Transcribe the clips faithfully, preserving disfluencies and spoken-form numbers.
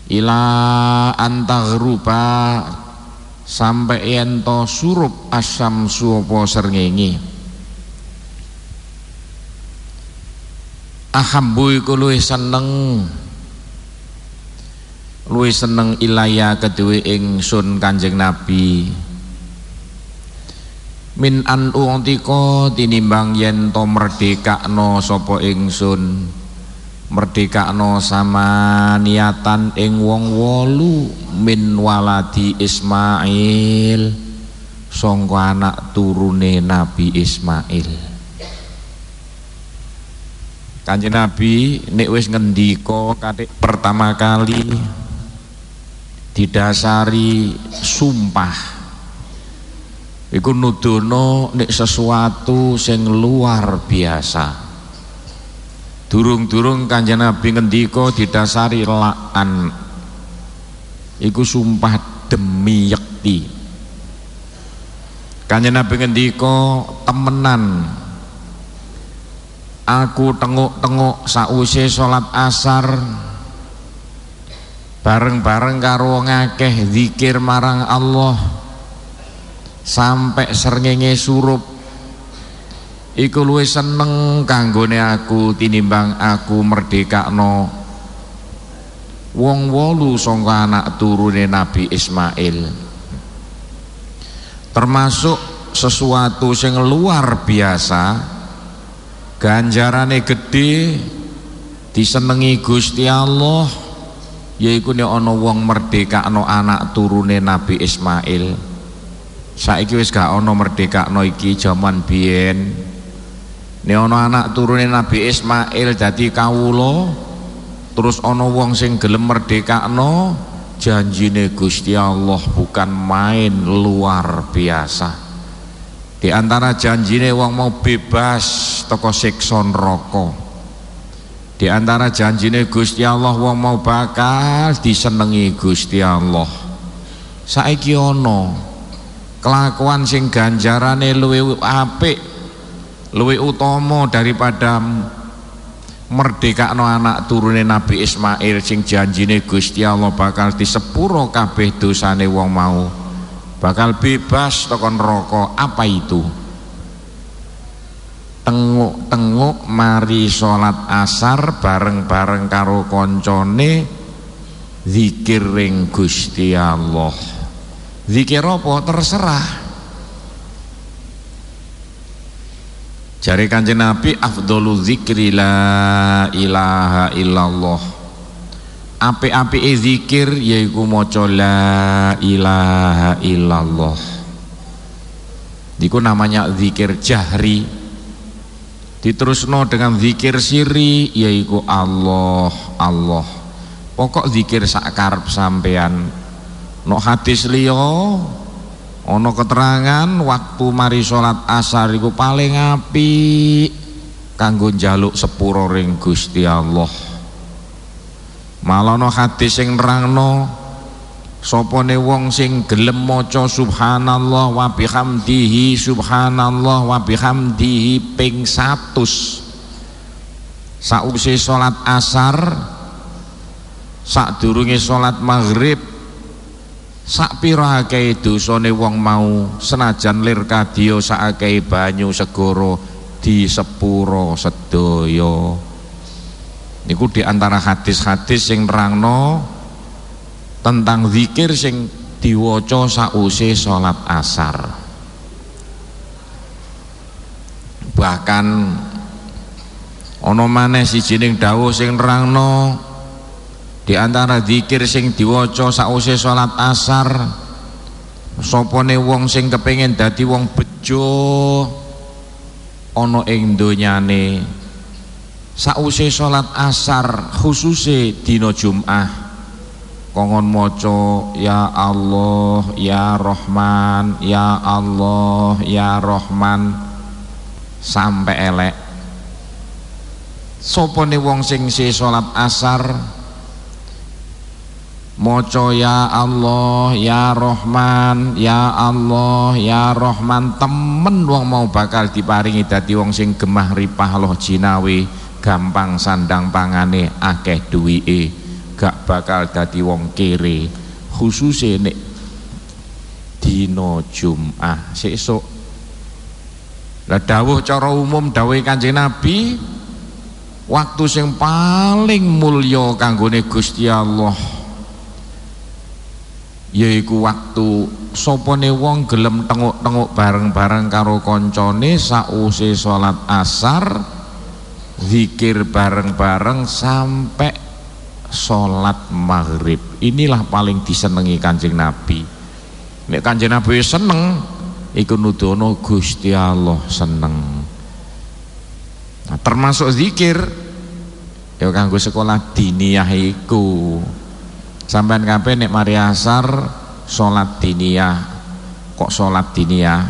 ila antaghruba sampai ento surup asyamsu apa srengenge. Ahabbu iku luwih seneng luwih seneng ilaya kedue ingsun Kanjeng Nabi min an u'tika tinimbang yen to merdekakno sapa ingsun merdekakno sama niatan ing wong wolu min waladi Ismail sangka anak turune Nabi Ismail. Kanjeng Nabi nek wis ngendika katik pertama kali didasari sumpah iku nudono nek sesuatu sing luar biasa. Durung-durung Kanjeng Nabi ngendika didasari la'an iku sumpah demi yakti. Kanjeng Nabi ngendika temenan aku tenguk-tenguk sakwise salat asar bareng-bareng karo wong akeh zikir marang Allah sampai srengenge surup iku luwih seneng kanggone aku tinimbang aku merdekakno wong wolu sangka anak turune Nabi Ismail. Termasuk sesuatu sing luar biasa, ganjarane gede, disenengi Gusti Allah, yaiku nek ana wong merdekakno anak turune Nabi Ismail. Saiki wis gak ana merdekakno iki jaman biyen. Nek ana anak turune Nabi Ismail dadi kawula, terus ana wong sing gelem merdekakno, janjine Gusti Allah bukan main, luar biasa. Di antara janjine wong mau bebas teko siksa neraka. Di antara janjine Gusti Allah wong mau bakal disenengi Gusti Allah. Saiki ana kelakuan sing ganjarane luwih apik, luwih utama daripada merdekakno anak turune Nabi Ismail sing janjine Gusti Allah bakal disepuro kabeh dosane wong mau, bakal bebas teko neraka. Apa itu? Tenguk-tenguk mari salat asar bareng-bareng karo koncone zikir ring Gusti Allah. Zikir apa? Terserah. Jare Kanjeng Nabi afdhalu dzikri la ilaha illallah. Apik-apike zikir yaiku maca la ilaha illallah. Iku namanya zikir jahri. Diterusno dengan zikir sirri yaiku Allah Allah. Pokok zikir sak karep sampean. No hadis liya ana keterangan waktu mari salat asar iku paling apik kanggo njaluk sepuro ring Gusti Allah. Malah ana hadis sing nerangno sopone wong sing gelem maca subhanallah wa bihamdihi subhanallah wa bihamdihi ping satus sakwise salat asar, sadurunge salat maghrib, sak pira akeh dosane wong mau senajan lir kadya sak akeh banyu segara disepuro sedaya. Niku diantara hadis-hadis sing nerangno tentang zikir sing diwaca sakwise salat asar. Bahkan ana maneh sijining dawuh sing nerangno di antara zikir sing diwaca sakwise salat asar, sopone wong sing kepengin dadi wong bejo ana ing donyane sakwise salat asar khususe dina Jumat kongon maca ya Allah ya Rahman ya Allah ya Rahman sampai elek. Sopone wong sing se salat asar maca ya Allah ya Rahman ya Allah ya Rahman, temen wong mau bakal diparingi dadi wong sing gemah ripah loh jinawi, gampang sandang pangane, akeh duwike, gak bakal dadi wong kere, khususe nek dina Jumat sesuk. Lah dawuh cara umum dawuh Kanjeng Nabi, waktu sing paling mulya kanggone Gusti Allah yaiku waktu sopone wong gelem tenguk-tenguk bareng-bareng karo koncone sause salat asar, zikir bareng-bareng sampai salat maghrib. Inilah paling disenengi Kanjeng Nabi. Nek Kanjeng Nabi seneng iku nudono Gusti Allah seneng. Nah, termasuk zikir ya kanggo sekolah diniyah iku. Sampean kabeh nek mari asar salat diniyah. Kok salat diniyah?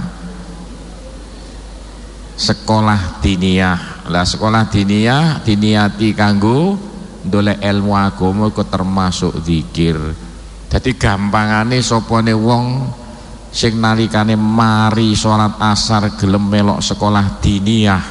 Sekolah diniyah. Lah sekolah diniyah diniyati kanggo ndolek ilmu agama iku termasuk zikir. Dadi gampangane sopone wong sing nalikane mari salat asar gelem melok sekolah diniyah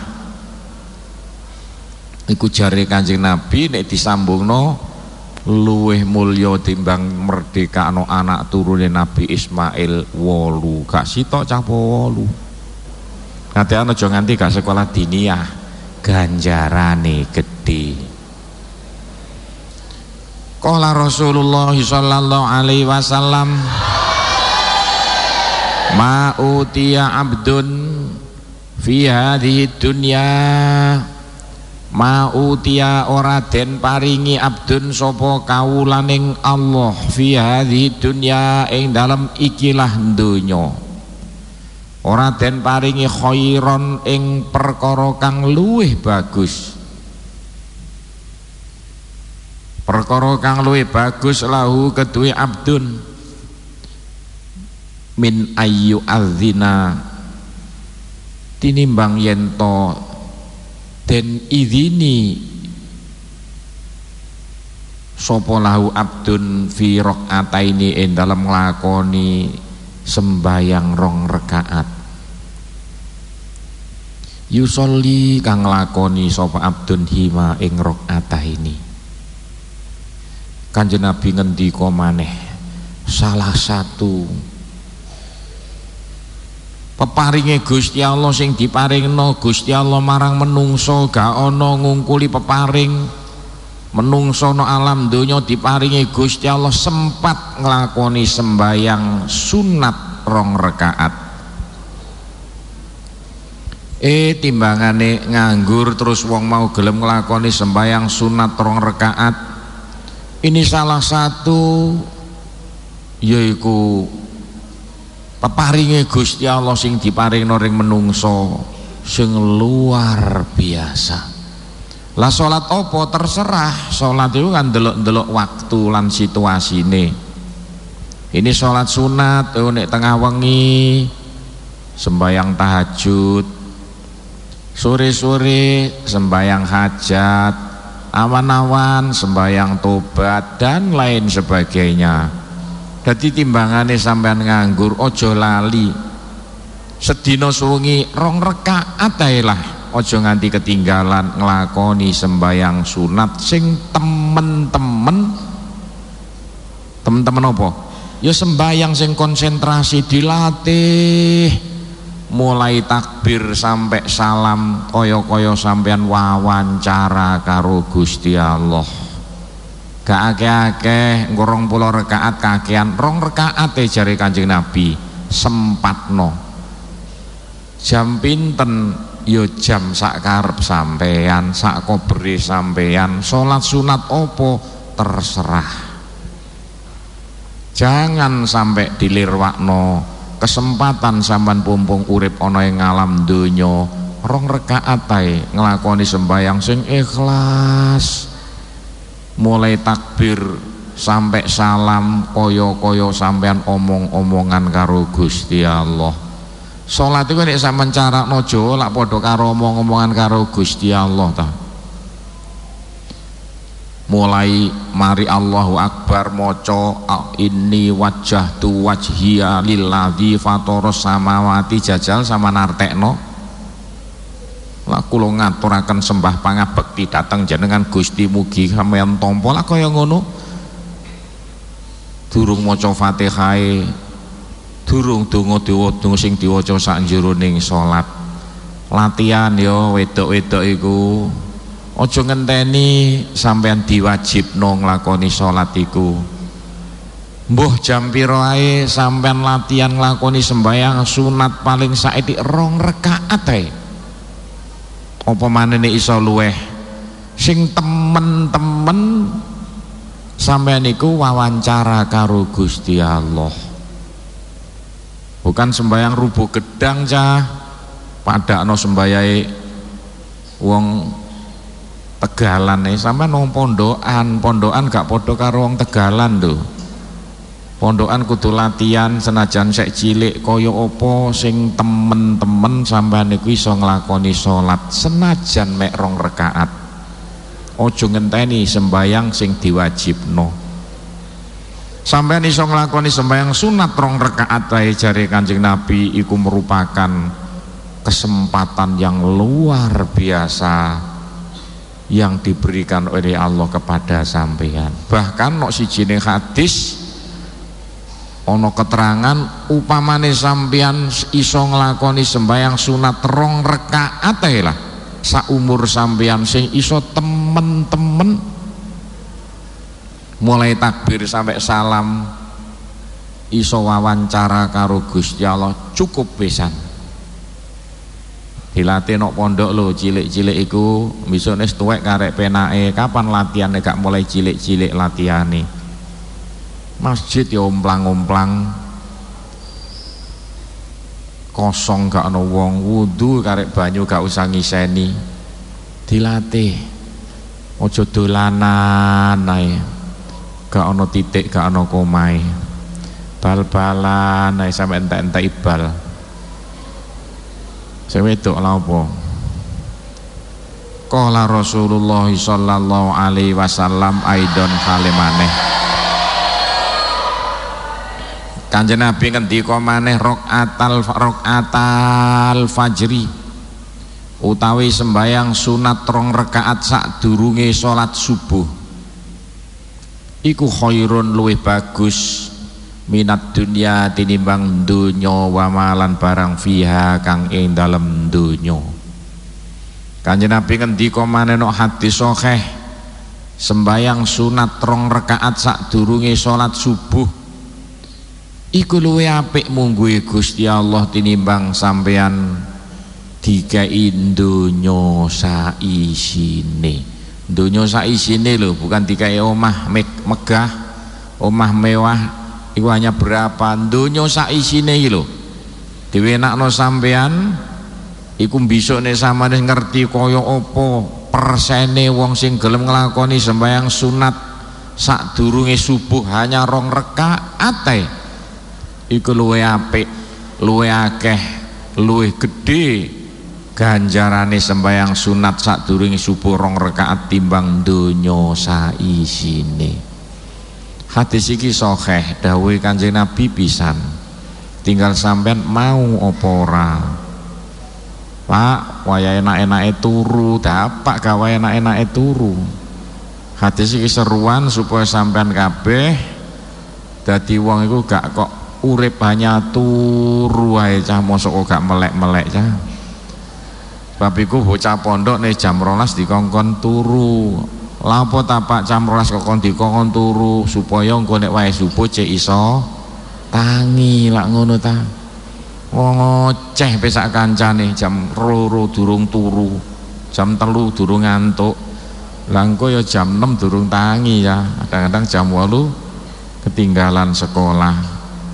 iku jare Kanjeng Nabi nek disambungno luweh mulya timbang merdekakno anak turune Nabi Ismail wolu. Gak sitok cah wolu. Ngatean aja nganti gak sekolah diniyah, ganjarane gedhe. Qala Rasulullah sallallahu alaihi wasallam, ma utiya abdun fi hadhihi dunya, ma utiya ora den paringi abdun sapa kawulaning Allah fi hadhihi dunya ing dalem ikilah donya, ora den paringi khairon ing perkara kang luwih bagus, perkara kang luwih bagus lahu kedue abdun min ayyu adzina tinimbang yento den idini sapa lahu abdun fi rakaataini ing dalem nglakoni sembayang rong rakaat. Yusolli kang nglakoni sapa abdun hima ing rakaataini. Kanjeng Nabi ngendika maneh, salah satu peparinge Gusti Allah sing diparingno Gusti Allah marang menungso, gak ana ngungkuli peparing menungso no alam donya diparingi Gusti Allah sempat nglakoni sembayang sunat rong rakaat. Eh timbangane nganggur terus wong mau gelem nglakoni sembayang sunat rong rakaat. Ini salah satu yaiku peparinge Gusti Allah sing diparingno ring menungso sing luar biasa. Lah salat apa terserah, salat itu kan delok-delok waktu lan situasine. Ini salat sunat nek tengah wengi sembayang tahajud, sore-sore sembayang hajat, awan-awan sembayang tobat dan lain sebagainya. Dadi timbangane sampean nganggur ojo lali sedina suwengi rong rakaat ae lah, ojo nganti ketinggalan nglakoni sembayang sunat sing temen-temen temen-temen apa ya sembayang sing konsentrasi dilatih mulai takbir sampai salam kaya-kaya sampean wawancara karo Gusti Allah. Gak akeh-akeh ngorong puluh rakaat kakean rong rakaat e jare Kanjeng Nabi sempatno. Jam pinten yo jam sak karep sampean, sak kobere sampean, salat sunat opo terserah. Jangan sampai dilirwakno kesempatan sampean pumpung urip ana ing alam donya rong rakaat ae nglakoni sembayang sing ikhlas. Mulai takbir sampai salam koyo-koyo sampean omong-omongan karo Gusti Allah. Salat iku nek sampean carakno jo lak padha karo omong-omongan karo Gusti Allah ta. Mulai mari Allahu Akbar maca inni wajjahtu wajhiya lilladzi fataras samawati jajal sama nartekno. Lah kula ngaturaken sembah pangabekti dhateng jenengan Gusti mugi sampeyan tampa lah kaya ngono durung maca Fatihah, durung donga donga sing diwaca sak jeroning salat. Latihan ya wedok-wedok iku aja ngenteni sampean diwajibno nglakoni salat iku. Mbuh jam pira ae sampean latihan nglakoni sembahyang sunat paling saiki rong rakaat ae. Apa manene iso luweh sing temen-temen sampean iku wawancara karo Gusti Allah. Bukan sembahyang rubuh gedang cah, padakno sembayahe wong Tegalan nih, sampean wong pondokan, pondokan gak padha karo wong Tegalan lho. Pondokan kudu latihan senajan sek cilik kaya apa sing temen-temen sampean niku iso nglakoni salat senajan mek rong rakaat. Aja ngenteni sembayang sing diwajibno. Sampean iso nglakoni sembayang sunat rong rakaat ae jare Kanjeng Nabi iku merupakan kesempatan yang luar biasa yang diberikan oleh Allah kepada sampean. Bahkan nok sijine hadis ana keterangan upamane sampean iso nglakoni sembahyang sunat rong rakaat ae lah saumur sampean sing iso temen-temen mulai takbir sampai salam iso wawancara karo Gusti Allah cukup pisan. Dilatih nok pondok lho cilik-cilik iku besok wis tuwek karek penake kapan latihane gak mulai cilik-cilik latihane. Masjid ya omplang-omplang kosong gak ana wong, wudu karek banyu gak usah ngiseni. Dilatih aja dolanan ae gak ana titik gak ana komahe, bal-balan ae sampe entek-entek bal. Sing wedok lha apa? Qala Rasulullah sallallahu alaihi wasallam aidon kalimane. Kanjeng Nabi ngendika maneh raqatal raqatal fajri utawi sembayang sunat rong rakaat sadurunge salat subuh iku khairun luwih bagus minat dunia tinimbang dunya wa malan barang fiha kang ing dalem dunya. Kanjeng Nabi ngendika maneh nok hadis sahih sembayang sunat rong rakaat sadurunge salat subuh iku luwih apik mungguhe Gusti Allah tinimbang sampean dikai donya saisine. Donya saisine lho, bukan dikai omah megah, omah mewah iku hanya berapa, donya saisine iki lho. Diwenakno sampean iku besokne sampeyan ngerti kaya apa persene wong sing gelem nglakoni sembahyang sunat sadurunge subuh hanya rong rakaat ae. Iku luwih apik, luwih akeh, luwih gedhe ganjarane sembahyang sunat sadurunge subuh rong rakaat timbang donya saisine. Hadis iki sahih dawuhe Kanjeng Nabi pisan. Tinggal sampean mau apa ora. Pak, waya enak-enake turu, dapak gawe enak-enake turu. Hadis iki seruan supaya sampean kabeh dadi wong iku gak kok urip hanya turu ae cah, mosok gak melek-melek cah. Sebab iku bocah pondok nih jam rolas dikongkon turu. Lha apa ta Pak jam rolas kok dikongkon turu supaya engko nek wae subuh cek iso tangi lak ngono ta. Wong ngoceh pesak kancane jam loro durung turu, jam telu durung ngantuk. Lah engko ya jam enam durung tangi ya. Kadang-kadang jam wolu ketinggalan sekolah.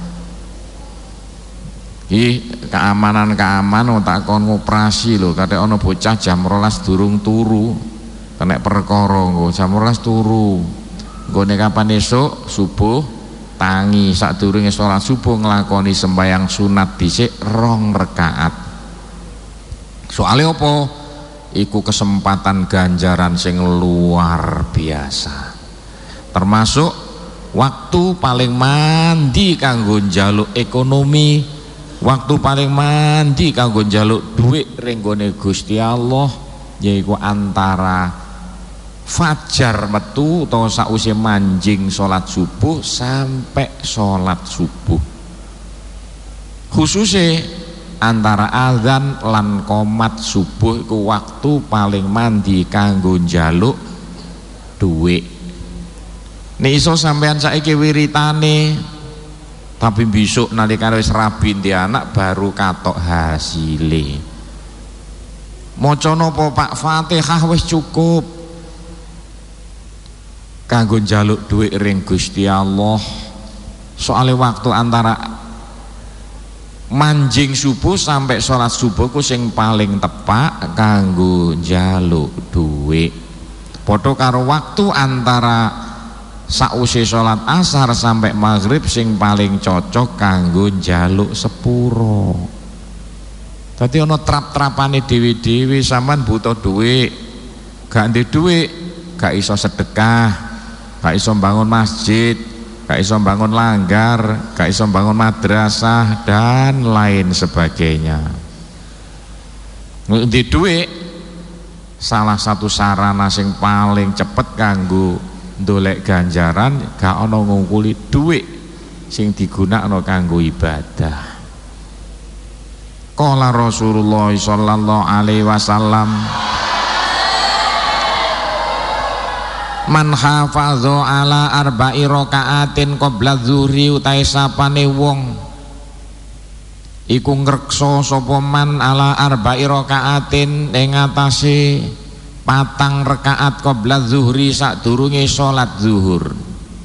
Iki keamanan-keamanan tak kon ngoperasi lho, kadek ana bocah jam rolas durung turu. Kena perkara nggo jam rolas turu. Nggone kapan esuk subuh tangi sadurunge salat subuh nglakoni sembahyang sunat dhisik rong rakaat. Soale apa? Iku kesempatan ganjaran sing luar biasa. Termasuk waktu paling mandi kanggo njaluk ekonomi, waktu paling mandi kanggo njaluk dhuwit ring gone Gusti Allah, yaiku antara fajar metu utawa sakwise manjing salat subuh sampai salat subuh. Khususe antara azan lan qomat subuh iku waktu paling mandi kanggo njaluk dhuwit. Nek iso sampean saiki wiritane tapi besok nalika wis rabi ndi anak baru katok hasile. Maca napa Pak? Fatihah wis cukup kanggo njaluk dhuwit ring Gusti Allah. Soale waktu antara manjing subuh sampai sholat subuh ku sing paling tepak kanggo njaluk dhuwit. Padha karo waktu antara sakwise sholat asar sampai maghrib sing paling cocok kanggo njaluk sepuro. Dadi ana trap-trapane dhewe-dhewe, sampean butuh dhuwit, gak ndek dhuwit, gak iso sedekah, gak iso bangun masjid, gak iso bangun langgar, gak iso bangun madrasah dan lain sebagainya. Ndek dhuwit salah satu sarana sing paling cepet kanggo ndolek ganjaran, gak ana ngungkuli dhuwit sing digunakno kanggo ibadah. Qala Rasulullah sallallahu alaihi wasallam, man hafadha ala arba'i rakaatin qabla dzuhri, utahe sapane wong iku ngreksa sapa man ala arba'i rakaatin ing atase patang rakaat qabla dzuhri sadurunge salat zuhur.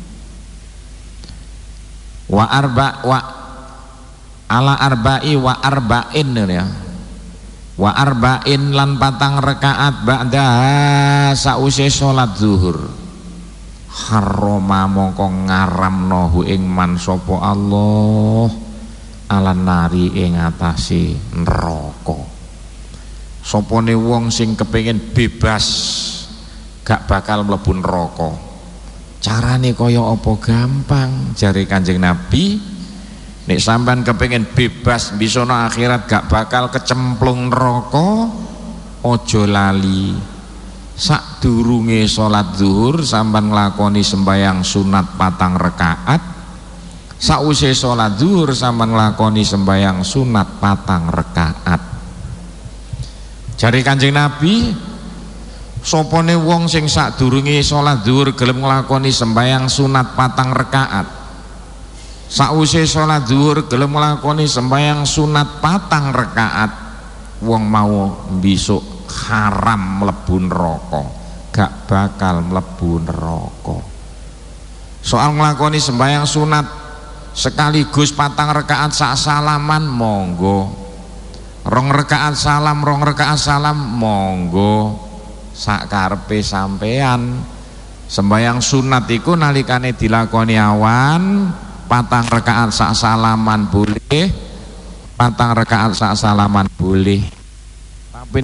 Wa arba wa ala arba'i wa arba'in ya. Wa arba'in lan patang rakaat ba'da sause salat zuhur. Harrama mongko ngaramno hu ing man sapa Allah ala nari ing atase neraka. Sopone wong sing kepengin bebas gak bakal mlebu neraka. Carane kaya apa? Gampang, jare Kanjeng Nabi. Nek sampean kepengin bebas bisono akhirat gak bakal kecemplung neraka, aja lali sadurunge salat zuhur sampean nglakoni sembayang sunat patang rakaat. Sakwise salat zuhur sampean nglakoni sembayang sunat patang rakaat. Jare Kanjeng Nabi, sopone wong sing sadurunge salat zuhur gelem nglakoni sembayang sunat patang rakaat, sakwise salat zuhur gelem nglakoni sembayang sunat patang rakaat, wong mau besok haram mlebu neraka, gak bakal mlebu neraka. Soal nglakoni sembayang sunat sekaligus patang rakaat sak salaman monggo, rong rakaat salam rong rakaat salam monggo, sak karepe sampean. Sembayang sunat iku nalikane dilakoni awan patang rakaat sak salaman boleh, patang rakaat sak salaman boleh, tapi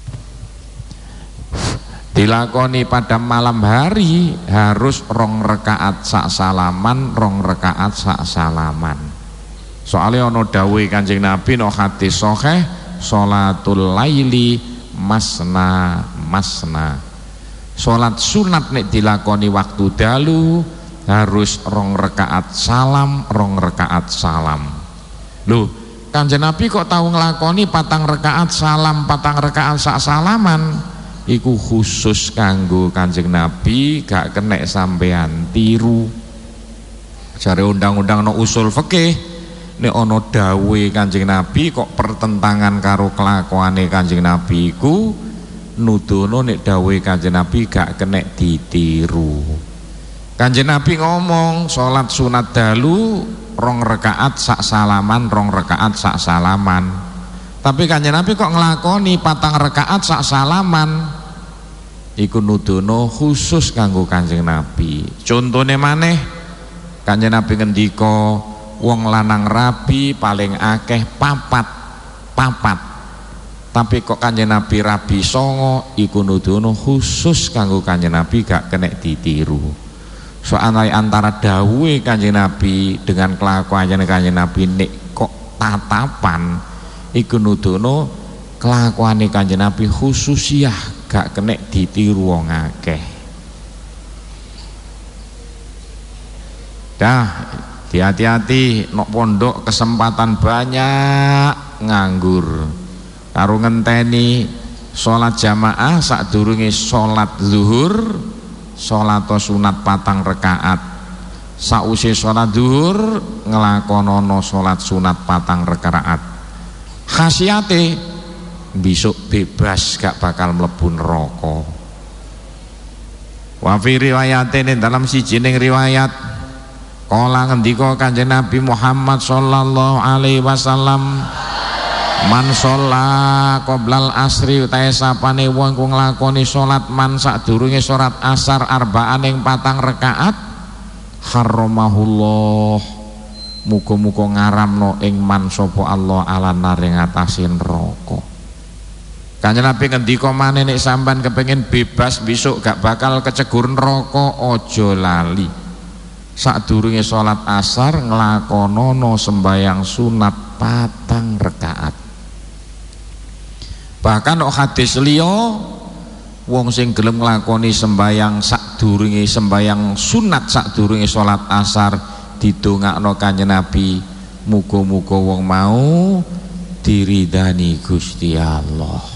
dilakoni pada malam hari harus rong rakaat sak salaman rong rakaat sak salaman. Soalnya ono dawuh Kanjeng Nabi no hadis sahih, sholatul laili masna masna. Salat sunat nek dilakoni waktu dalu harus rong rakaat salam rong rakaat salam. Loh, Kanjeng Nabi kok tahu nglakoni patang rakaat salam patang rakaat sak salaman? Iku khusus kanggo Kanjeng Nabi, gak kenek sampean tiru. Jare undang-undang no usul fikih, nek ana dawuhe Kanjeng Nabi kok pertentangan karo kelakuane Kanjeng Nabi iku nuduhno nek dawuhe Kanjeng Nabi gak kenek ditiru. Kanjeng Nabi ngomong salat sunat dalu rong rakaat sak salaman rong rakaat sak salaman. Tapi Kanjeng Nabi kok nglakoni patang rakaat sak salaman, iku nuduhno khusus kanggo Kanjeng Nabi. Contone maneh Kanjeng Nabi ngendika wong lanang rabi paling akeh papat papat, tapi kok Kanjeng Nabi rabi songo, iku nuduhno khusus kanggo Kanjeng Nabi gak kenek ditiru. Soalnya antara dawuhe Kanjeng Nabi dengan kelakuan Kanjeng Nabi nek kok tatapan, iku nuduhno kelakuane Kanjeng Nabi khususiyah gak kenek ditiru wong akeh. Dah, hati-hati nok pondok kesempatan banyak nganggur. Karo ngenteni salat jamaah sadurunge salat zuhur, salat sunat patang rakaat. Sausé salat zuhur nglakonono salat sunat patang rakaat. Khasiate besok bebas gak bakal mlebu neraka. Wa fi riwayatin dalam sijining riwayat kala ngendika Kanjeng Nabi Muhammad sallallahu alaihi wasallam, man sholla qoblal asri utahe sapane wong ku nglakoni salat man sadurunge salat asar arba'an ing patang rakaat, harramahullah, muga-muga ngaramno ing man sapa Allah ala nar ing atase neraka. Kanjeng Nabi ngendika maneh nek sampean kepengin bebas besok gak bakal kecegur neraka, aja lali sadurunge salat asar nglakonono sembayang sunat patang rakaat. Bahkan kok hadis liya wong sing gelem nglakoni sembayang sadurunge sembayang sunat sadurunge salat asar didongakno Kanjeng Nabi, muga-muga wong mau diridani Gusti Allah.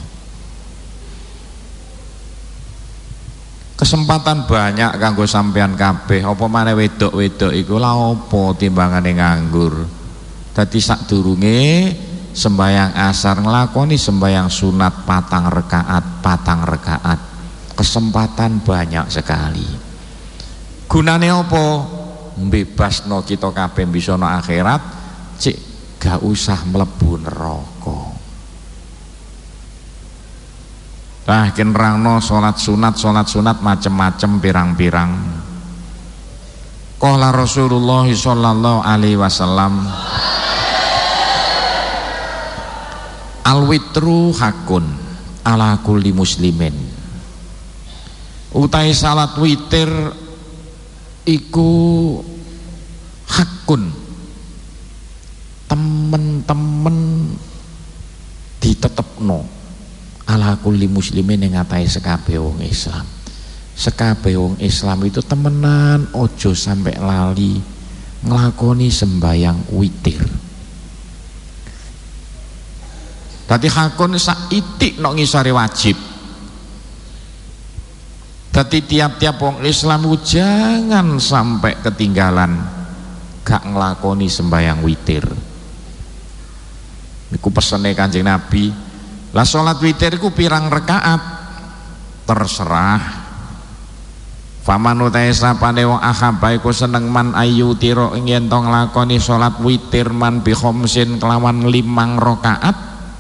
Kesempatan banyak kanggo sampean kabeh, apa maneh wedok-wedok iku lha apa timbangane nganggur. Dadi sadurunge sembayang asar nglakoni sembayang sunat patang rakaat, patang rakaat. Kesempatan banyak sekali. Gunane apa? Mbebasno kita kabeh bisa no akhirat, cik gak usah mlebu neraka. Nah, kenrangno salat sunat, salat sunat macem-macem pirang-pirang. Qala Rasulullah sallallahu alaihi wasallam, al-witru hakun ala kulli muslimin. Utai salat witir iku hakun, temen-temen ditetepno ala kulli muslimin yang ngatai sekabeh wong Islam. Sekabeh wong Islam itu temenan, ojo sampai lali nglakoni sembayang witir. Dadi hakun sak itik nok ngisore wajib. Dadi tiap-tiap wong Islam jangan sampai ketinggalan gak nglakoni sembayang witir. Niku pesene Kanjeng Nabi. Lah salat witir ku pirang rakaat terserah. Faman utahe sapane wong akhaba iku seneng man ayu tira ing yen to nglakoni salat witir man bi khamsin kelawan limang rakaat,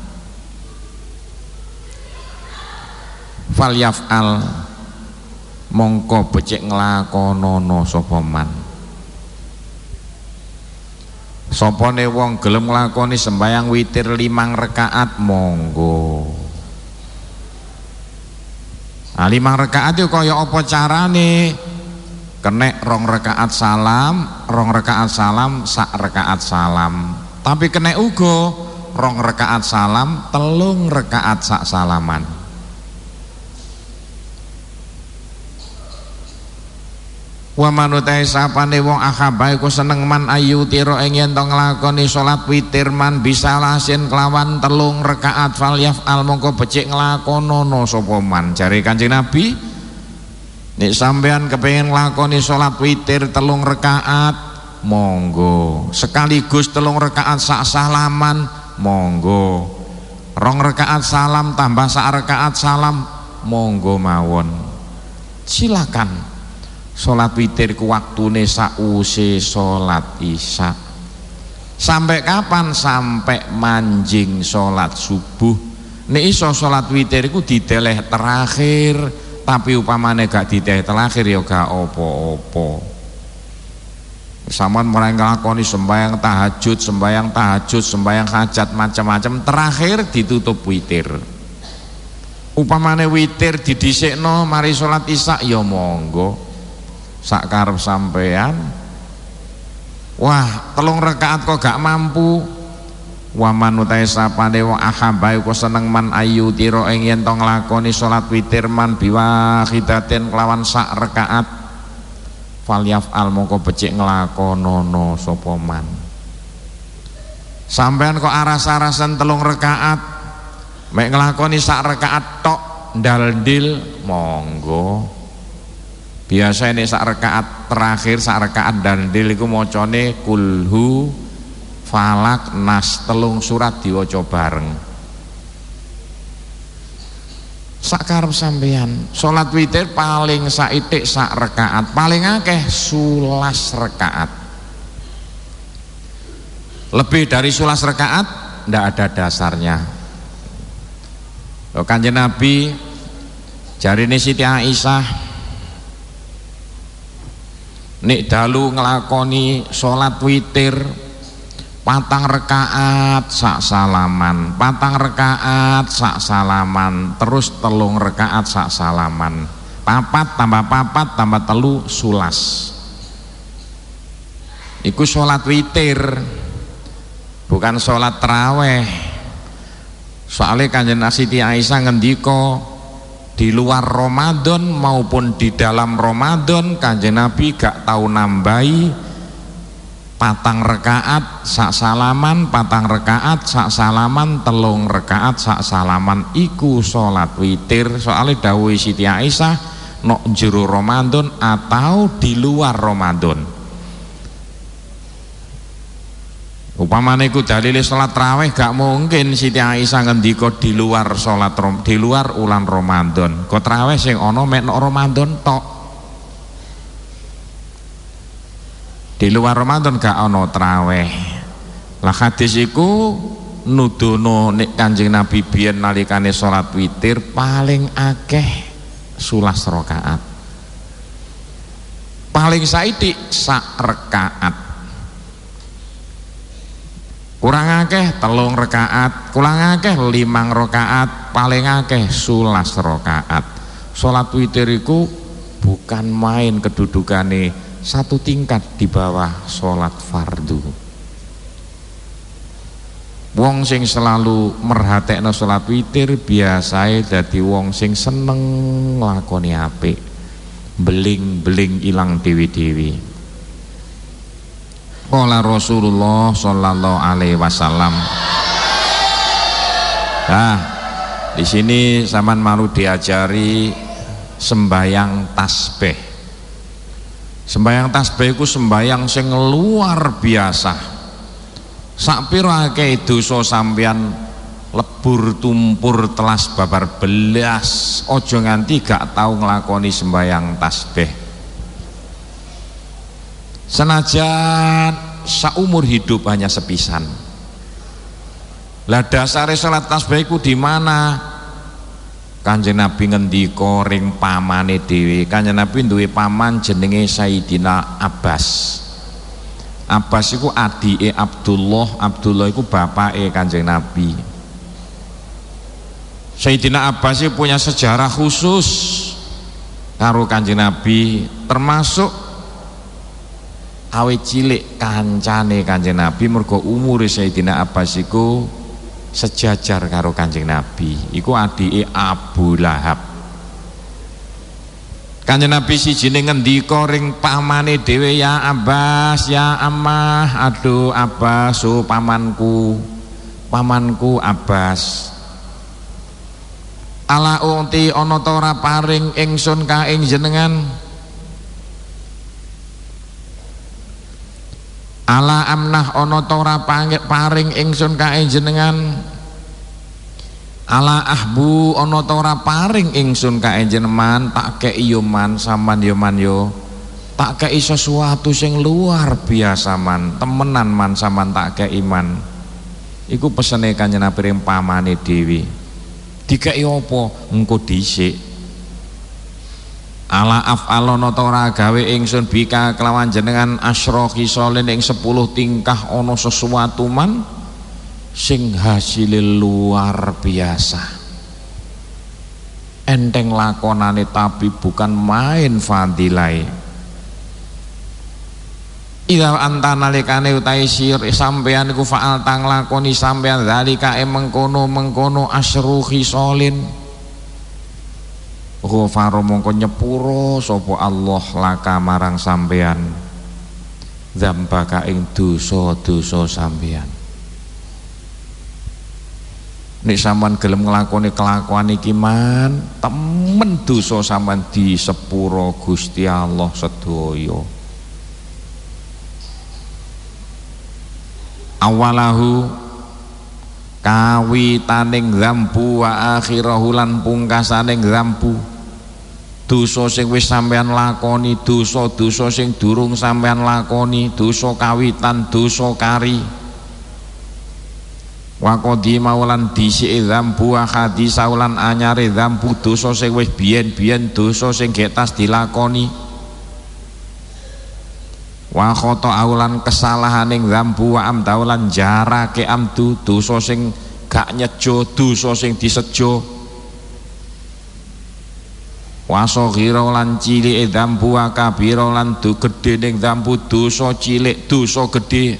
falyafal mongko becik nglakonono sapa man. Sopone wong gelem nglakoni sembayang witir limang rakaat monggo. Nah, limang rakaat itu kaya apa carane? Kenek rong rakaat salam, rong rakaat salam, sak rakaat salam. Tapi kenek uga rong rakaat salam, telung rakaat sak salaman. Wa manutai sapane wong akhaba iku seneng man ayu tira ing yen to nglakoni salat witir man bisa lasin kelawan telung rakaat falyafal mongko becik nglakonono sapa man. Jare Kanjeng Nabi, nek sampean kepengin nglakoni salat witir telung rakaat monggo, sekaligus telung rakaat sak salaman monggo, rong rakaat salam tambah sak rakaat salam monggo mawon, silakan. Salat witir ku waktune sakwise salat isya. Sampai kapan? Sampai manjing salat subuh. Nek iso salat witir ku dideleh terakhir, tapi upamane gak dideleh terakhir ya gak apa-apa. Saman mulai nglakoni sembahyang tahajud, sembahyang tahajud, sembahyang hajat macam-macam, terakhir ditutup witir. Upamane witir didhisikno mari salat isya ya monggo. Sak karep sampean. Wah, telung rakaat kok gak mampu. Wa man utahe sapane wong akhaba iku seneng man ayu tira ing yen to nglakoni salat witir man biwahidatin kelawan sak rakaat. falyaf'al mongko becik nglakonono sapa man. Sampean kok aras-arasan telung rakaat mek nglakoni sak rakaat tok ndaldil monggo. Biasa ini sak rakaat terakhir sak rakaat ndaldil iku macane kulhu falak nas telung surat diwaca bareng. Sakarep sampeyan salat witir paling saitik sak rakaat, paling akeh sulas rakaat. Lebih dari sulas rakaat ndak ada dasarnya. Kanjeng Nabi jarine Siti Aisyah nek dalu nglakoni salat witir patang rakaat sak salaman, patang rakaat sak salaman, terus telung rakaat sak salaman, papat tambah papat tambah telu sulas. Iku salat witir, bukan salat taraweh. Soalnya Kanjeng Siti Aisyah ngendika di luar Ramadan maupun di dalam Ramadan Kanjeng Nabi gak tahu nambahi patang rakaat sak salaman, patang rakaat sak salaman, telung rakaat sak salaman. Iku salat witir. Soalnya dawuh Siti Aisyah nok jero Ramadan atau di luar Ramadan. Upamane iku dalile salat tarawih gak mungkin Siti Aisyah ngendika di luar salat di luar ulan Ramadan. Kok tarawih sing ana mek nok Ramadan tok. Di luar Ramadan gak ana tarawih. Lah hadis iku nuduno nek Kanjeng Nabi biyen nalikane salat witir paling akeh sulas rakaat. Paling saidik sak rakaat. Kurang akeh telung rakaat, kurang akeh limang rakaat, paling akeh sulas rakaat. Salat witir iku bukan main kedudukane, satu tingkat di bawah salat fardu. Wong sing selalu merhatekno salat witir biasae dadi wong sing seneng nglakoni apik, beling-beling ilang dewi-dewi. Qala Rasulullah sallallahu alaihi wasallam. Nah, di sini zaman malu diajari sembayang tasbih. Sembayang tasbih iku sembayang sing luar biasa. Sak pira akeh dosa sampeyan lebur tumpur telas babar belas, aja nganti gak tau nglakoni sembayang tasbih. Senajan saumur hidup hanya sepisan. Lah dasare salat tasbih iku di mana? Kanjeng Nabi ngendika ring pamane dhewe. Kanjeng Nabi duwe paman jenenge Sayyidina Abbas. Abbas iku adike Abdullah, Abdullah iku bapake Kanjeng Nabi. Sayyidina Abbas iku punya sejarah khusus karo Kanjeng Nabi, termasuk awet cilik kancane Kanjeng Nabi. Mergo umure Sayyidina Abbas iku sejajar karo Kanjeng Nabi. Iku adike Abu Lahab. Kanjeng Nabi sijine ngendika ring pamane dhewe, ya Abbas, ya Ammah, aduh Abbas, oh pamanku, pamanku Abbas. Ala unti ana ta ora paring ingsun ka ing jenengan? Ala amnah ana ta ora paring ingsun kae jenengan? Ala ahbu ana ta ora paring ingsun kae jenengan? Tak kei yo man, sampean yo man yo. Tak kei sesuatu sing luar biasa man, temenan man sampean tak kei man. Iku pesene Kanjeng Nabi ring pamane dhewe. Dikei apa? Engko dhisik. Ala af'alono ta ora gawe ingsun bika kelawan jenengan asyra khisalin ing sepuluh tingkah ana sesuatu man sing hasilé luar biasa. Enteng lakonane tapi bukan main fadilai. Ida anta nalikane utahe sir sampean iku faal tang lakoni sampean zalika e mengkono-mengkono asyru khisalin. ghafara mongko nyepuro sapa Allah laka marang sampean dzambaka ing dosa-dosa sampean. Nek sampean gelem nglakoni kelakuan iki man, temen dosa sampean disepuro Gusti Allah sedaya. Awalahu kawitaning dzambu wa akhirahu lan pungkasaning dzambu. Dosa sing wis sampean lakoni, dosa-dosa sing durung sampean lakoni, dosa kawitan, dosa kari. Wa qadima lan dhisike dzambu wa hadisa lan anyare dzambu, dosa sing wis biyen-biyen, dosa sing getas dilakoni. Wa khata aulan kesalahaning dzambu wa amda lan jarake amdu, dosa sing gak nyejo, dosa sing disejo. Wa saghira lan cilike dzambu wa kabira lan do gedhe ning dzambu, dosa cilik dosa gedhe.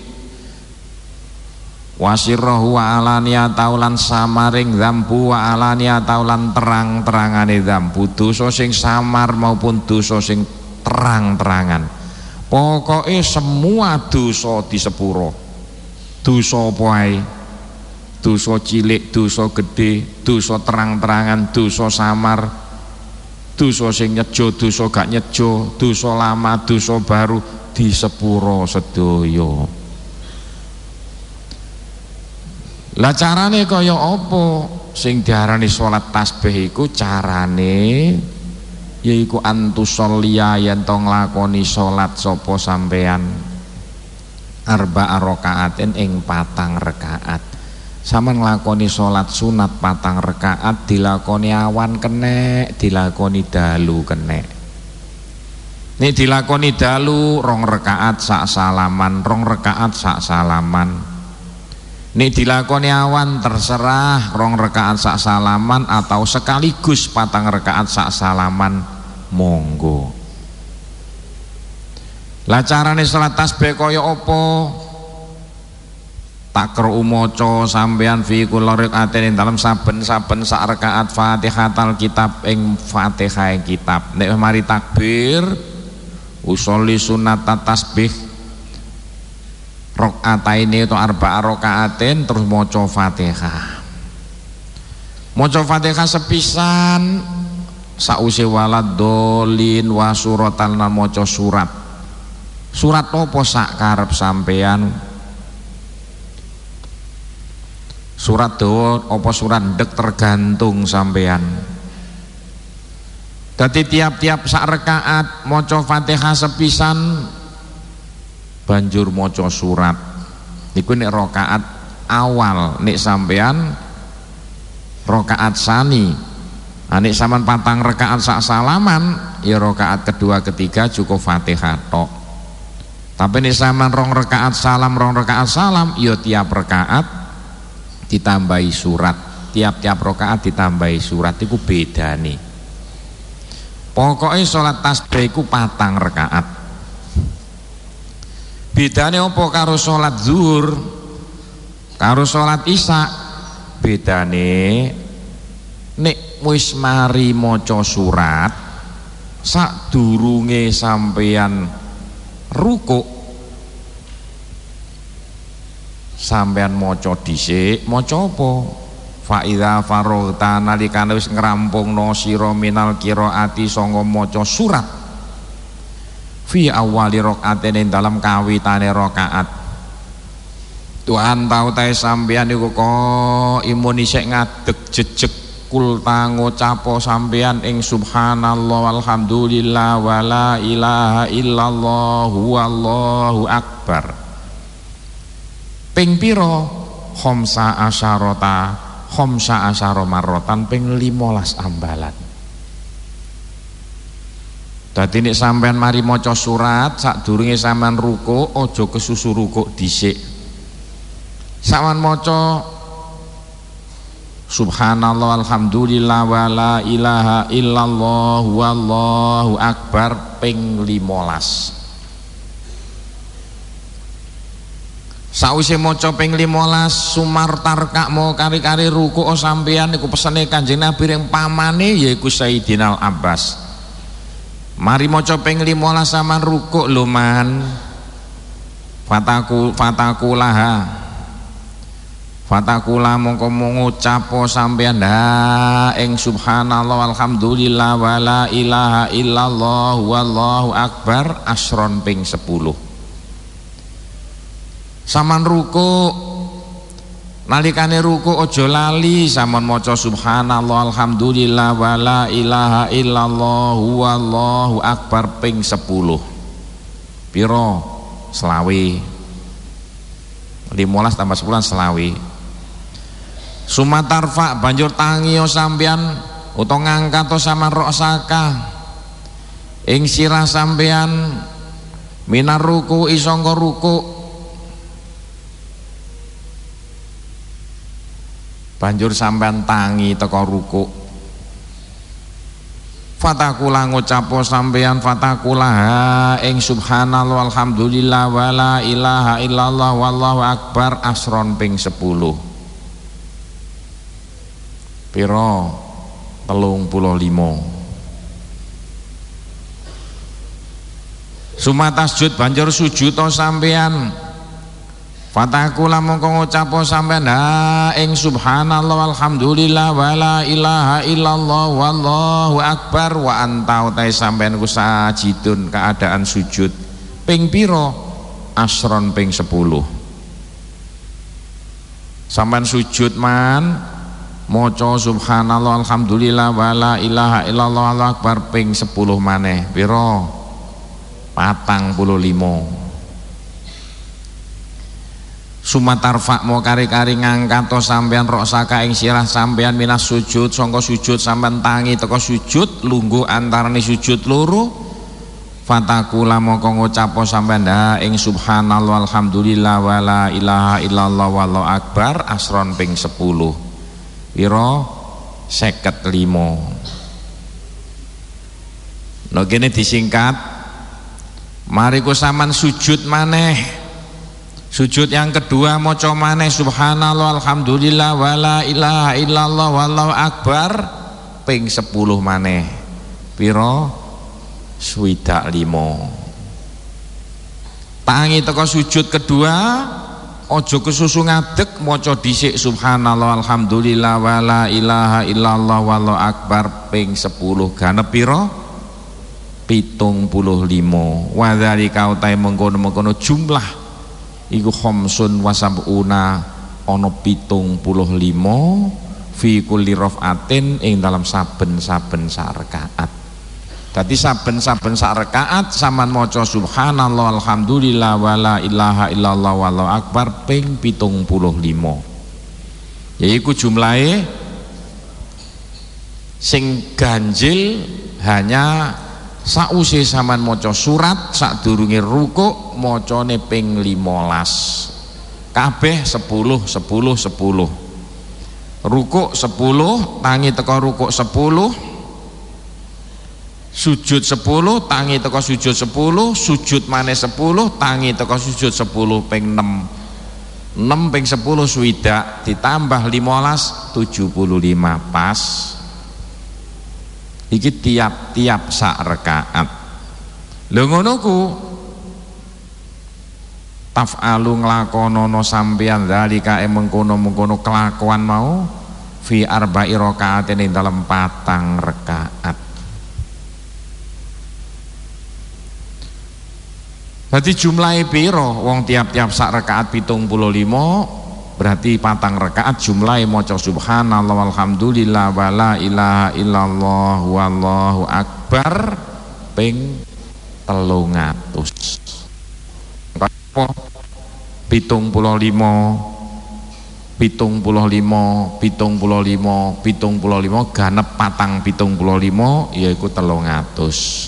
Wa sirrahu wa alaniyata lan samaring dzambu wa alaniyata lan terang-terangane dzambu, dosa sing samar maupun dosa sing terang-terangan. Pokoke semua dosa disepuro. Dosa apa ae? Dosa cilik, dosa gedhe, dosa terang-terangan, dosa samar, dosa sing nyejo, dosa gak nyejo, dosa lama, dosa baru disepuro sedaya. Lah carane kaya apa? Sing diarani salat tasbih iku carane yaiku antusolliya yen to nglakoni salat sapa sampean arba'a rakaatin ing patang rakaat. Sampeyan nglakoni salat sunat patang rakaat dilakoni awan kenek, dilakoni dalu kenek. Nek dilakoni dalu rong rakaat sak salaman, rong rakaat sak salaman. Nek dilakoni awan terserah rong rakaat sak salaman atau sekaligus patang rakaat sak salaman, monggo. Lah carane salat tasbih kaya apa? Takro maca sampeyan fi kulli rakaatin dalam saben-saben sak rakaat Fatihatul kitab ing Fatihah kitab. Nek mari takbir usolli sunat tasbih rakaataini atau arba'a rakaatin terus maca Fatihah. Maca Fatihah sepisan sause walad dolin wa suratan lan maca surat. Surat apa sak karep sampeyan? Surat dawa apa surat ndek tergantung sampeyan. Dadi tiap-tiap sak rakaat maca Fatihah sepisan banjur maca surat. Niku nek rakaat awal, nek sampeyan rakaat sani. Nah, nek sampean patang rakaat sak salaman, ya rakaat kedua ketiga cukup Fatihah tok. Tapi nek sampean rong rakaat salam, rong rakaat salam, ya tiap rakaat ditambahi surat, tiap-tiap rakaat ditambahi surat, iku bedane. Pokoknya sholat tasbih iku patang rakaat. Bedane apa karo sholat zuhur, karo sholat isya? Bedane nek wis mari maca surat sadurunge sampeyan rukuk, sampean maca dhisik, maca apa? Fa idza faraghta nalikane wis ngrampungna sira minal qiraati sanga maca surat fi awali rakaatin ing dalam kawitane rakaat. Tuhan tau tae sampean iku kok imun isih ngadeg jejeg kulta ngucapo sampean ing subhanallah walhamdulillah wala ilaha illallah wallahu akbar ping pira? Khamsa asyarata khamsa asyara marrotan ping limolas ambalan. Dadi nek sampean mari maca surat sadurunge sampean ruku, aja kesusu ruku dhisik. Sampean maca subhanallah alhamdulillah wala ilaha illallah wallahu akbar ping limolas. Sawise maca ping limolas sumartarka mau kari-kari ruku o sampeyan niku pesene Kanjeng Nabi ring pamane yaiku Sayyidina Abbas. Mari maca ping limolas sampean ruku lho man. Fataku fatakulaha. Fatakula mongko ngucap sampeyan la ing subhanallah walhamdulillah wala ilaha illallah wallahu akbar asron ping sepuluh. Saman ruku nalikane ruku ojo lali saman maca subhanallah alhamdulillah wala ilaha illallah wallahu akbar ping sepuluh. Piro? Selawe. limolas tambah sepuluh selawe. Sumatarfa banjur tangi o sampeyan utawa ngangkat o saman roksaka ing sirah sampeyan minar ruku isangka ruku. Banjur sampean tangi teko ruku. Fatakula ngucapo sampeyan fatakula ing subhanallah walhamdulillah wala ilaha illallah wallahu akbar asron ping sepuluh. Piro? telung puluh limo. Sumatasjud banjur sujud to sampeyan. Fatakula mongko ngucapo sampeyan ha ing subhanallah walhamdulillah wala ilaha illallah wallahu akbar wa anta utai sampeyan ku sajidun keadaan sujud ping piro asron ping sepuluh. Sampeyan sujud man maca subhanallah alhamdulillah wala ilaha illallah wallahu akbar ping sepuluh maneh piro patang puluh limo. Sumatarfa mau kari-kari ngangkat to sampeyan roksaka ing sirah sampeyan minas sujud sangka sujud sampeyan tangi teko sujud lungguh antarane sujud loro. Fatakula moko ngucap sampeyan ha ing subhanallah alhamdulillah wala ilaha illallah wallahu akbar asron ping sepuluh. Piro? seket limo. No kene disingkat. Mari ku sampean sujud maneh. Sujud yang kedua maca maneh subhanallah alhamdulillah wala ilaha illallah wallahu akbar ping sepuluh maneh. Piro? swidak limo. Tangi teko sujud kedua ojo kesusu ngadeg maca dhisik subhanallah alhamdulillah wala ilaha illallah wallahu akbar ping sepuluh. Ganep piro? pitung puluh limo. Wa dzalika utai mengkono-mengkono jumlah iku khamsun wasabuna ana pitung puluh limo fi kulli rafaatin ing dalam saben-saben sak rakaat. Dadi saben-saben sak rakaat sampean maca subhanallah alhamdulillah wala ilaha illallah wallahu akbar ping pitung puluh limo. Yaiku jumlahe sing ganjil hanya sause sampean maca surat sadurunge ruku macane ping limolas. Kabeh sepuluh sepuluh sepuluh. Ruku sepuluh, tangi teko ruku sepuluh. Sujud sepuluh, tangi teko sujud sepuluh, sujud maneh sepuluh, tangi teko sujud sepuluh ping enam. enam ping sepuluh swidak ditambah limolas tujuh puluh lima pas. Iki tiap-tiap sak rakaat. Lho ngono ku taf'alu nglakonono sampeyan zalika mengkono-mengkono kelakuan mau fi arba'i rakaatin ing dalem patang rakaat. Dadi jumlahe piro wong tiap-tiap sak rakaat pitung puluh limo. Berarti patang rakaat jumlahe maca subhanallah walhamdulillah wala ilaha illallah wallahu akbar ping telung atus. Pitung puluh limo, pitung puluh limo, pitung puluh limo, pitung puluh limo, ganep patang pitung puluh limo, yaiku telung atus.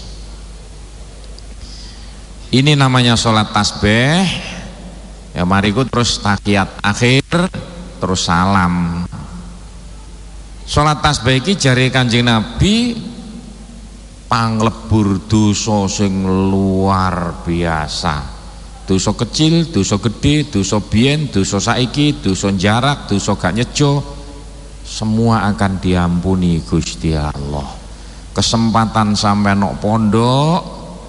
Ini namanya sholat tasbih. Ya mariku terus tahiyat akhir terus salam. Salat tasbih iki jare Kanjeng Nabi panglebur dosa sing luar biasa. dosa kecil, dosa gede, dosa biyen, dosa saiki, dosa jarak, dosa gak nyejo, semua akan diampuni Gusti Allah. Kesempatan sampai nok pondok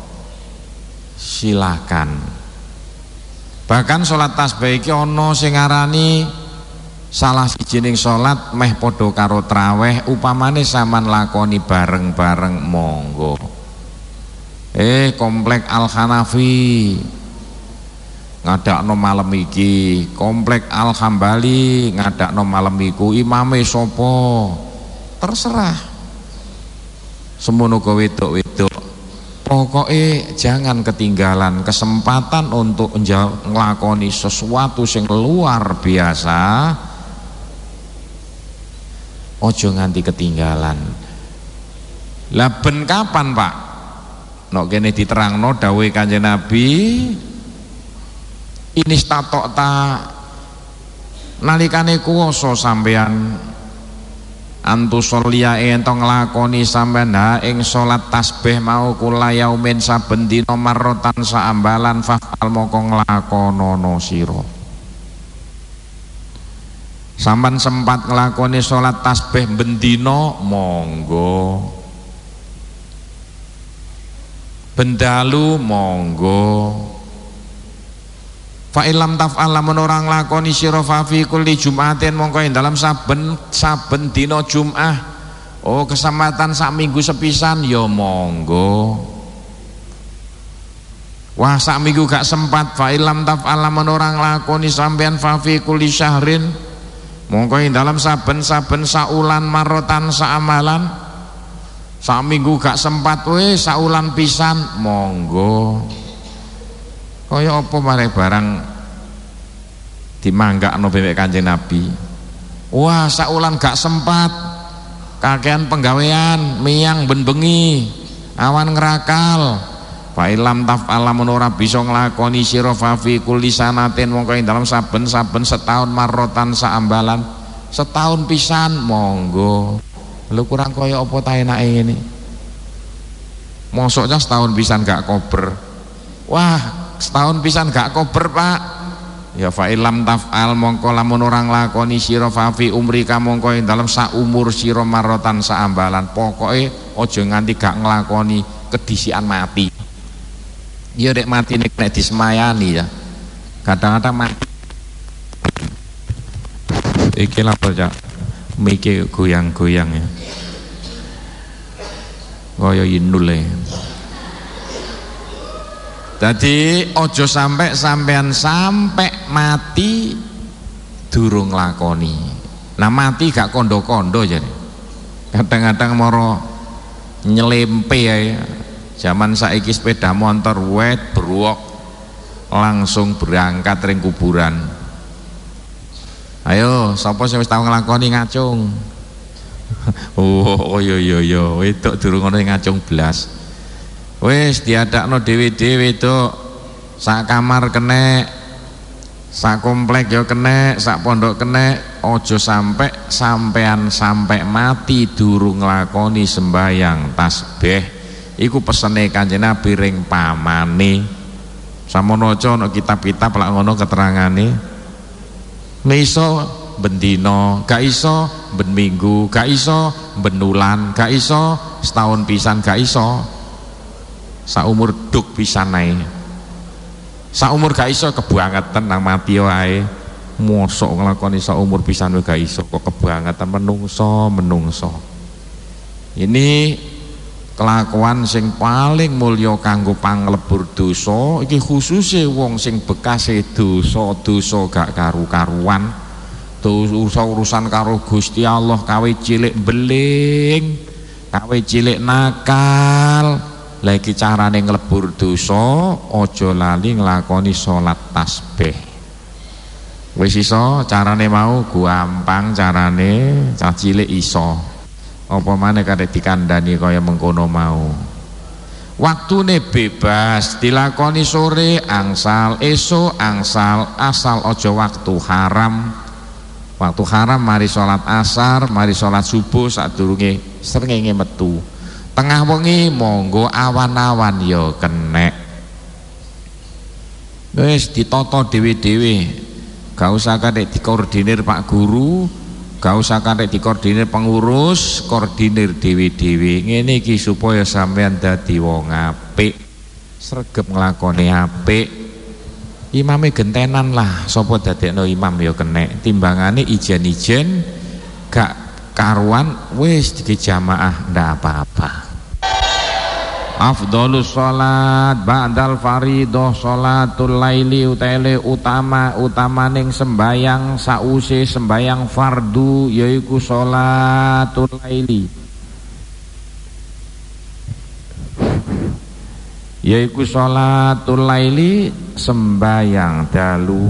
silakan. Bahkan sholat tasbih iki ana sing ngarani salah sijining sholat meh padha karo traweh, upamane sampean lakoni bareng-bareng monggo. Eh komplek Al-Hanafi ngadakno malam iki, komplek Al-Hambali ngadakno malam iku, imame sapa terserah. Semono go wedok-wedok, pokoknya jangan ketinggalan kesempatan untuk nglakoni sesuatu sing luar biasa. Ojo nganti ketinggalan. Lah ben kapan Pak? Nok kene diterangno dawuh Kanjeng Nabi, ini statok ta nalikane kuwasa sampean antusolia ento nglakoni sampean ha ing salat tasbih mau kula yaumin saben dina marrotan saambalan fa'al moko nglakonono sira. Sampean sempat nglakoni salat tasbih bendina monggo, bendalu monggo. Fa ilam taf'al lamun ora nglakoni sira fa fi kulli jum'atin mongko ing dalam saben saben dina Jumat. Oh kesempatan sak minggu sepisan ya monggo. Wah sak minggu gak sempat, fa ilam taf'al lamun ora nglakoni sampean fa fi kulli syahrin mongko ing dalam saben-saben saulan marotan saamalan. Sak minggu gak sempat weh saulan pisan monggo. Kaya apa mareh barang dimanggakno bebek Kanjeng Nabi. Wah saulan gak sempat, kakean penggawean, miyang ben bengi, awan ngerakal. Fa ilam taf'al lamun ora bisa nglakoni sira fa fi kulli sanatin mongko ing dalam saben-saben setahun marrotan saambalan, setahun pisan monggo. Lho kurang kaya apa ta enake ngene. Mosoknya setahun pisan gak kober. Wah, setahun pisan gak kober Pak. Ya fa ilam taf'al mongko lamun ora nglakoni sira fa fi umrika mongko ing dalam sak umur sira marrotan saambalan. Pokoke aja nganti gak nglakoni kedisian mati. Ya nek mati nek nek disemayani ya. Kadang-kadang mati. Iki lha Cak. Miki goyang-goyang ya. Kaya inule. Jadi ojo sampai sampean sampai mati durung lakoni. Nah mati gak kondo-kondo jadi. Kadang-kadang moro nyelempe ya. Zaman saiki sepeda motor wet bruwok langsung berangkat ring kuburan. Ayo, sapa sing wis tau nglakoni ngacung? Oh, oh yo yo yo, wedok durung ono ngacung blas. Wis diadakno dhewe-dhewe tok. Sak kamar kenek, sak komplek yo kenek, sak pondok kenek, ojo sampai sampean sampai mati durung nglakoni sembayang tasbih. Iku pesene Kanjeng Nabi ring pamane. Samono aja ana kitab-kitab lak ngono keterangane. Nek iso ben dina, gak iso ben minggu, gak iso ben wulan, gak iso setahun pisan, gak iso saumur duk pisan ae. Saumur gak iso kebangetan nang mati wae. Mosok nglakoni saumur pisan gak iso kok kebangetan menungso, menungso. Ini kelakuan sing paling mulya kanggo panglebur dosa iki khususe wong sing bekase dosa-dosa gak karu-karuan, dosa urusan karo Gusti Allah kawe cilik beling, kawe cilik nakal. Lah iki carane nglebur dosa, aja lali nglakoni salat tasbih. Wis iso carane mau gampang carane, cah cilik iso. Apa maneh kadek dikandani kaya mengkono mau. Waktune bebas, dilakoni sore angsal, esuk angsal, asal aja waktu haram. Waktu haram mari salat asar, mari salat subuh sadurunge srengenge metu. Tengah wengi monggo awan-awan ya kenek. Wis ditata dhewe-dhewe. Gak usah kadek dikoordinir Pak Guru, gak usah kadek dikoordinir pengurus, koordinir dhewe-dhewe. Ngene iki supaya sampean dadi wong apik, sregep nglakoni apik. Imame gentenan lah, sapa dadekno imam ya kenek. Timbangane ijen-ijen gak karuan wis dijamaah ndak apa-apa. Afdhalus sholat ba'dal faridah sholatul laili utaile utama utamaning sembayang sause sembayang fardu yaiku sholatul laili, yaiku sholatul laili sembayang dalu.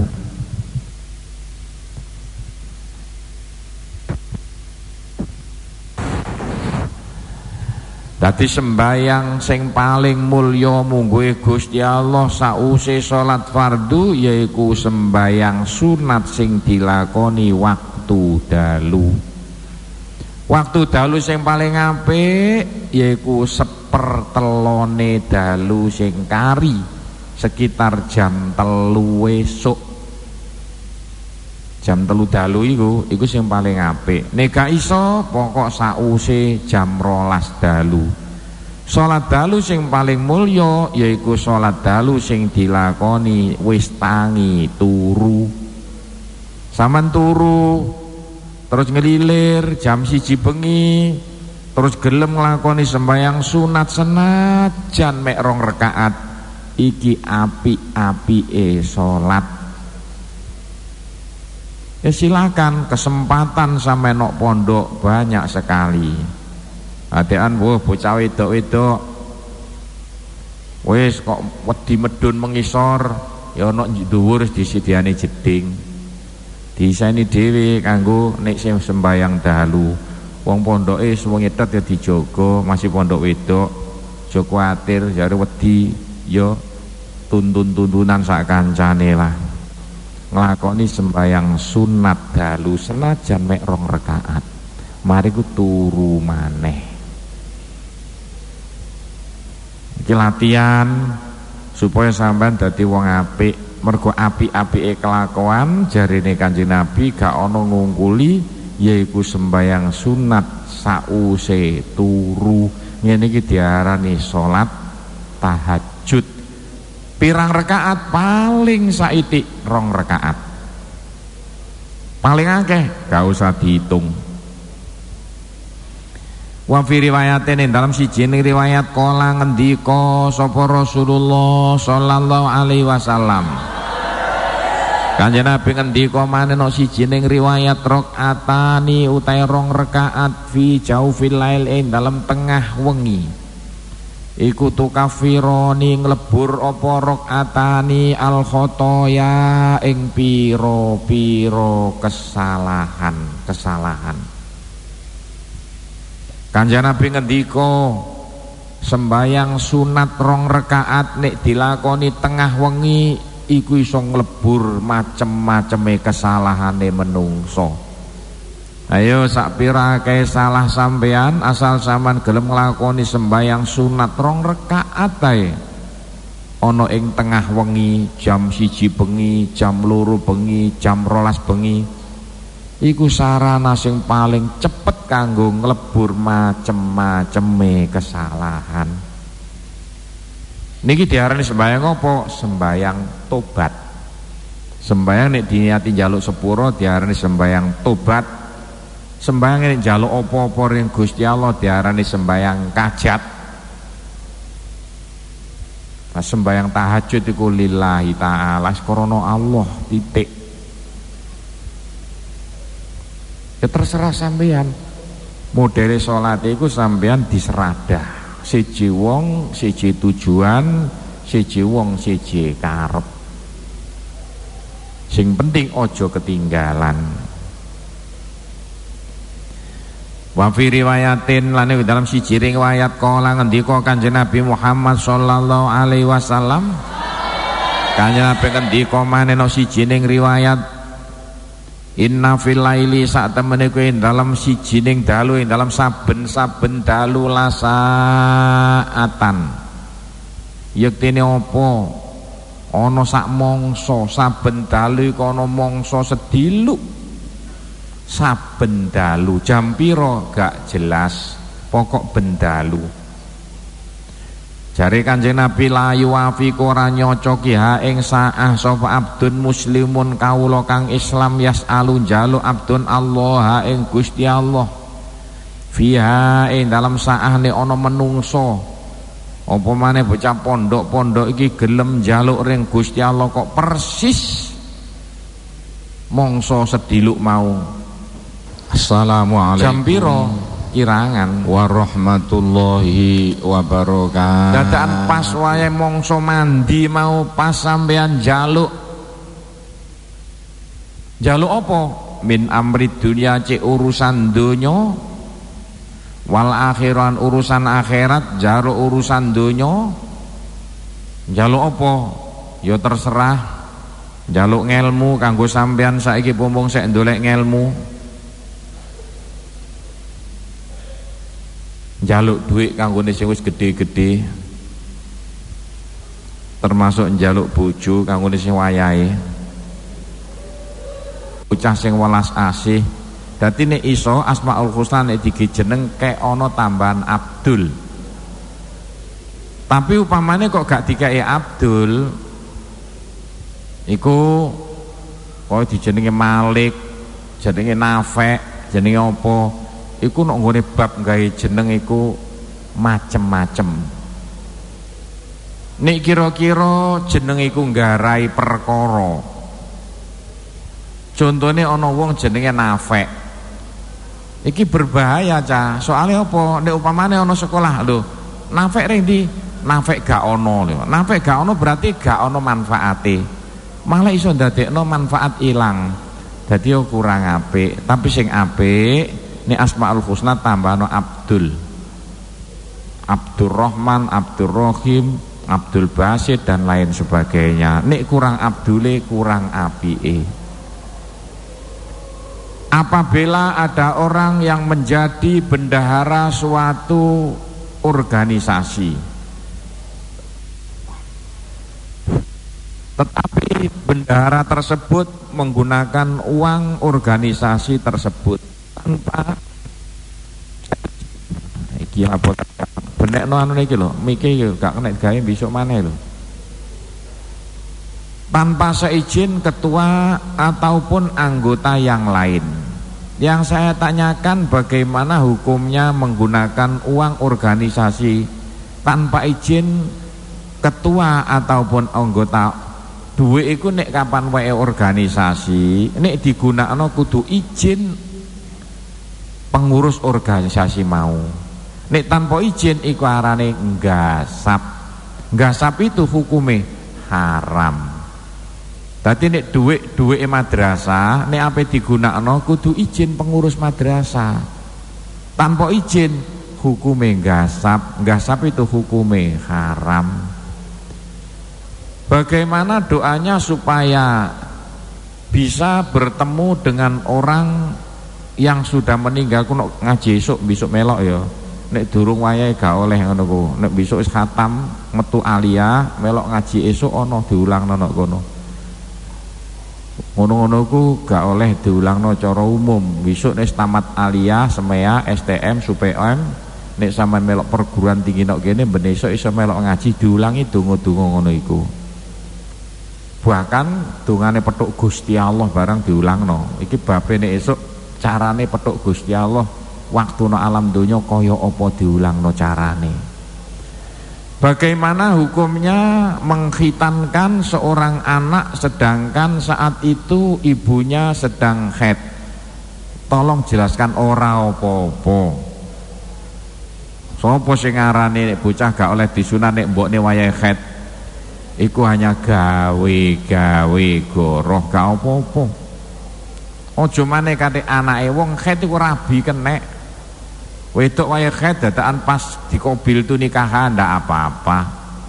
Dadi sembayang sing paling mulya mungguhe Gusti Allah sause salat fardu yaiku sembayang sunat sing dilakoni waktu dalu. Waktu dalu sing paling apik yaiku sepertelone dalu sing kari sekitar jam telu esuk. Jam telu dalu iku iku sing paling apik. Nek gak iso pokok sause jam rolas dalu. Salat dalu sing paling mulya yaiku salat dalu sing dilakoni wis tangi turu. Saman turu terus ngelilir jam siji bengi terus gelem nglakoni sembahyang sunat senajan mek rong rakaat iki apik-apike salat. Ya silakan, kesempatan sampai nok pondok banyak sekali. Adean wah bocah wedok-wedok wis kok wedi medun mengisor ya nok dhuwur disediani jeding. Diseni dhewe kanggo nek sing sembayang dalu. Wong pondoke wong etet ya dijogo, masih pondok wedok. Aja kuwatir jare wedi ya tuntun-tuntunan sak kancane lah. Nglakoni sembayang sunat dalu senajan mek rong rakaat mari ku turu maneh. Iki latihan supaya sampean dadi wong apik. Mergo apik-apike kelakuan jarine Kanjeng Nabi gak ana ngungkuli yaiku sembayang sunat sause turu. Ngene iki diarani salat tahajud. Pirang rakaat paling saiti rong rakaat. Paling akeh gak usah dihitung. Wa fi riwayatin dalam siji ning riwayat kala ngendika sapa Rasulullah sallallahu alaihi wasallam. Kanjeng Nabi ngendika maneh ana siji ning riwayat rakaatani utahe rong rakaat fi jaufil lail ing dalam tengah wengi. Iku tukafironi nglebur apa rakaatani al khotoya ing piro-piro kesalahan kesalahan. Kanjeng Nabi ngendika sembayang sunat rong rakaat nek dilakoni tengah wengi iku iso nglebur macem-maceme kesalahane menungso. Ayo sak pira kae salah sampean asal sampean gelem nglakoni sembayang sunat rong rakaat ae. Ana ing tengah wengi, jam siji bengi, jam loro bengi, jam rolas bengi. Iku sarana sing paling cepet kanggo nglebur macem-maceme kesalahan. Niki diarani sembayang apa? Sembayang tobat. Sembayang nek diniati njaluk sepuro diarani sembayang tobat. Sembayang ini njaluk apa-apa ring Gusti Allah diarani sembayang kajat. Nah, sembayang tahajud iku lillahi ta'ala krana Allah titik. Ya terserah sampean. Modele salat iku sampean diseradah. Siji wong, siji tujuan, siji wong, siji karep. Sing penting ojo ketinggalan. Wa fi riwayatin lan dalam siji riwayat kala ngendika Kanjeng Nabi Muhammad sallallahu alaihi wasallam. Kanjeng Nabi ngendika maneh siji ning riwayat inna fil laili sak temene kuwi dalam siji ning dalu ing dalam saben-saben dalu lasaatan. Yektene apa? ana sak mangsa, saben dalu iku ana mangsa sediluk. Saben dalu jam pira gak jelas, pokok bendalu. Jare Kanjeng Nabi layu afi ora nyocoki ha ing saah sapa abdun muslimun kawula kang Islam yasalu njaluk abdun Allah ha ing Gusti Allah. Fiha ing dalam saah ne ana menungso. Apa maneh bocah pondok-pondok iki gelem njaluk ring Gusti Allah kok persis mangsa sediluk mau. Assalamualaikum. Jam pira? Kirangan warahmatullahi wabarakatuh. Dadakan pas wae mangsa mandi mau pas sampean njaluk. Njaluk apa? Min amri dunya cek urusan donya, wal akhiran urusan akhirat, njaluk urusan donya. Njaluk apa? Ya terserah. Njaluk ngelmu kanggo sampean saiki pompong sek ndolek ngelmu. Njaluk duit kanggone sing wis gedhe-gedhe, termasuk njaluk bojo kanggone sing wayahe, bocah sing welas asih. Dadi nek iso Asmaul Husna nek digejeneng kek ana tambahan Abdul. Tapi upamane kok gak dikei Abdul, iku kok dijenenge Malik, jenenge Nafek, jenenge apa? Iku nek nggone bab gawe jeneng iku macem-macem. Nek kira-kira jeneng iku nggarai perkara. Contone ana wong jenenge Nafek. Iki berbahaya cah. Soalnya apa? Nek upamane ana sekolah lho, Nafek ring ndi? Nafek gak ana lho. Nafek gak ana berarti gak ana manfaate. Malah iso ndadekno manfaat ilang. Dadi yo kurang apik. Tapi sing apik ini Asmaul Husna tambahno Abdul, Abdurrahman, Abdurrahim, Abdul Basit dan lain sebagainya. Nek kurang Abdule kurang apike. Apabila ada orang yang menjadi bendahara suatu organisasi, tetapi bendahara tersebut menggunakan uang organisasi tersebut tanpa iki apa benekno anu iki lho, mike iki gak kena gawe besok maneh lho. Tanpa seizin ketua ataupun anggota yang lain. Yang saya tanyakan bagaimana hukumnya menggunakan uang organisasi tanpa izin ketua ataupun anggota. Duit iku nek kapan wae organisasi, nek digunakno kudu izin pengurus organisasi mau. Nek tanpa izin iku arane nggasap. Nggasap itu hukume haram. Dadi nek dhuwit-dhuwite madrasah nek ape digunakno kudu izin pengurus madrasah. Tanpa izin hukume nggasap. Nggasap itu hukume haram. Bagaimana doanya supaya bisa bertemu dengan orang yang sudah meninggal? Ku ngaji esuk besok melok ya. Nek durung wayahe gak oleh ngono ku. Nek besok wis khatam metu aliyah melok ngaji esuk ana diulangno nang kono. Ngono-ngono ku gak oleh diulangno cara umum. Besok nek tamat aliyah, semea, S T M, S U P M, nek sampean melok perguruan tinggi nok kene ben esuk iso melok ngaji diulangi donga-donga ngono iku. Bahkan dongane petuk Gusti Allah barang diulangno. Iki babe nek esuk carane petuk Gusti Allah waktu no alam donya kaya apa diulangno carane. Bagaimana hukumnya mengkhitankan seorang anak sedangkan saat itu ibunya sedang haid? Tolong jelaskan ora apa-apa. Sopo sing ngarani nek bocah gak oleh disunat nek mbokne wayahe haid? Iku hanya gawe-gawe goroh gak apa-apa. Ojo maneh kate anake wong haid iku rabi kenek. Wedok wayahe haid dadakan pas dikobil tu nikahan ndak apa-apa.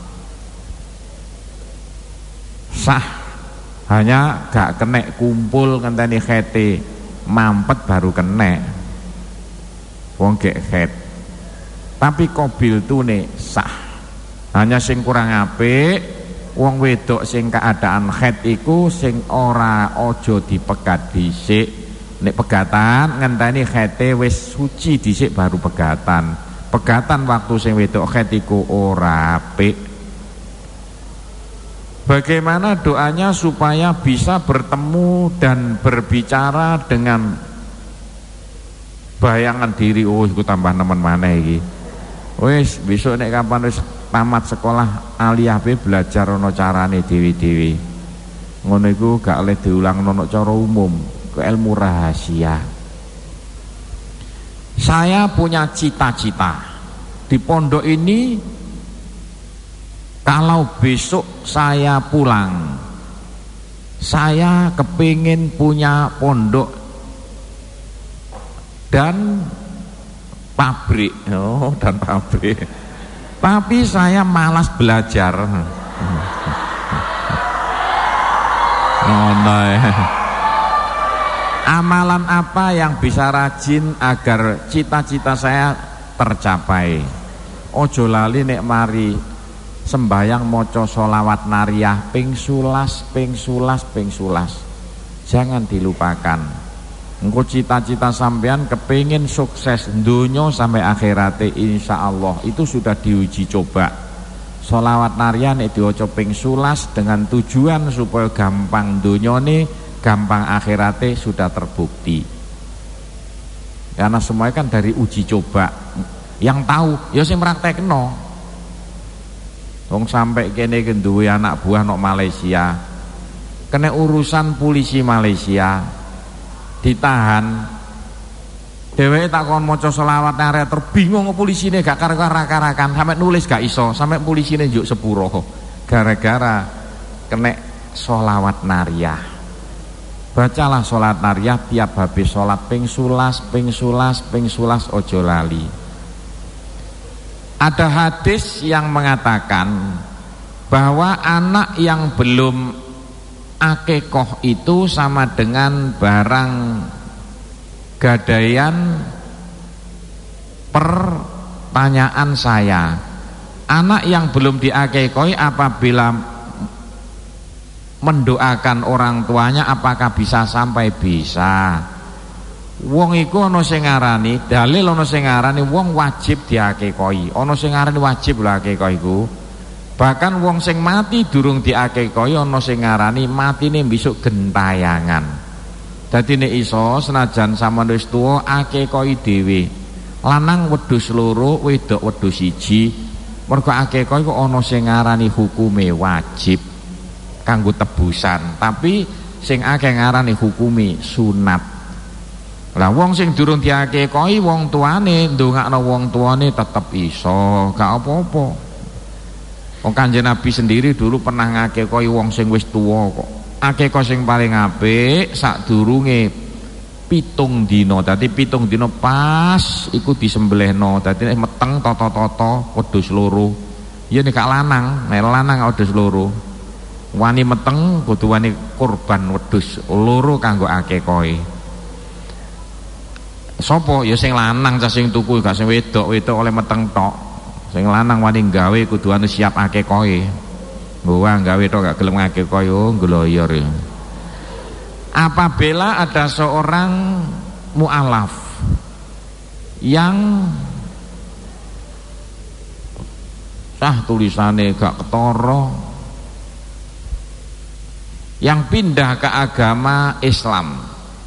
Sah. Hanya gak kenek kumpul ngenteni haite mampet baru kenek. Wong gek haid. Tapi kobil tune sah. Hanya sing kurang apik wong wedok sing keadaan haid iku sing ora aja dipegat dhisik. Nek pegatan ngenteni haite wis suci dhisik baru pegatan. Pegatan waktu sing wedok haid iku ora apik. Bagaimana doanya supaya bisa bertemu dan berbicara dengan bayangan diri? Oh iku tambah nemen maneh iki. Wis besok nek kapan wis tamat sekolah aliyah be belajar ana carane dewi-dewi. Ngono iku gak oleh diulang ana cara umum, ke ilmu rahasia. Saya punya cita-cita di pondok ini. Kalau besok saya pulang, saya kepingin punya pondok dan pabrik. Oh, dan pabrik. Tapi saya malas belajar. Oh, no. Amalan apa yang bisa rajin agar cita-cita saya tercapai? Ojo lali nek mari sembayang moco sholawat nariyah ping sulas, ping sulas, ping sulas. Jangan dilupakan. Engko cita-cita sampean kepingin sukses dunya sampai akhirate insya Allah itu sudah diuji coba. Sholawat nariyah nek diwaca ping sulas dengan tujuan supaya gampang dunyane, gampang akhirate sudah terbukti. Karena semuanya kan dari uji coba. Yang tahu ya sing praktekno. Wong sampai kene duwe anak buah nok Malaysia, kena urusan polisi Malaysia, ditahan. Dheweke tak kon maca selawat nare terbingung polisine gak karo-karakan, sampai nulis gak iso, sampai polisine njuk sepuro gara-gara kena selawat nariyah. Bacalah salat nariyah tiap habis salat ping sulas, ping sulas, ping sulas ojo lali. Ada hadis yang mengatakan bahwa anak yang belum akikoh itu sama dengan barang gadaian. Pertanyaan saya, anak yang belum diakikoi apabila mendoakan orang tuanya apakah bisa sampai? Bisa. Wong iku ana sing ngarani, dalil ana sing ngarani wong wajib diakikoi. Ana sing ngarani wajib lho akikah iku. Bahkan wong sing mati durung diakikoi ana sing ngarani matine besok gentayangan. Dadi nek iso senajan sampeyan wis tuwa akikoi dhewe. Lanang wedhus loro, wedok wedhus siji. Mergo akikah iku ana sing ngarani hukume wajib kanggo tebusan, tapi sing akeh ngarani hukume sunat. Lah wong sing durung diakikoi wong tuane ndongakno wong tuane tetep iso, gak apa-apa. Wong Kanjeng Nabi sendiri dulu pernah ngakikoi wong sing wis tuwa kok. Akikah sing paling apik sadurunge pitung dina. Dadi pitung dina pas iku disembelihno. Dadi nek meteng tata-tata wedhus loro. Ya nek lanang, nek lanang wedhus loro. Wani meteng kudu wani kurban wedhus loro kanggo akikahe. Sopo ya sing lanang cah sing tuku gak sing wedok, wedok oleh meteng tok. Sing lanang wani gawe kudu anu siap akikahe. Wah gawe tok gak gelem akikahe oh ngloyor ya. Apabila ada seorang mu'alaf yang sah tulisannya gak ketara, yang pindah ke agama Islam,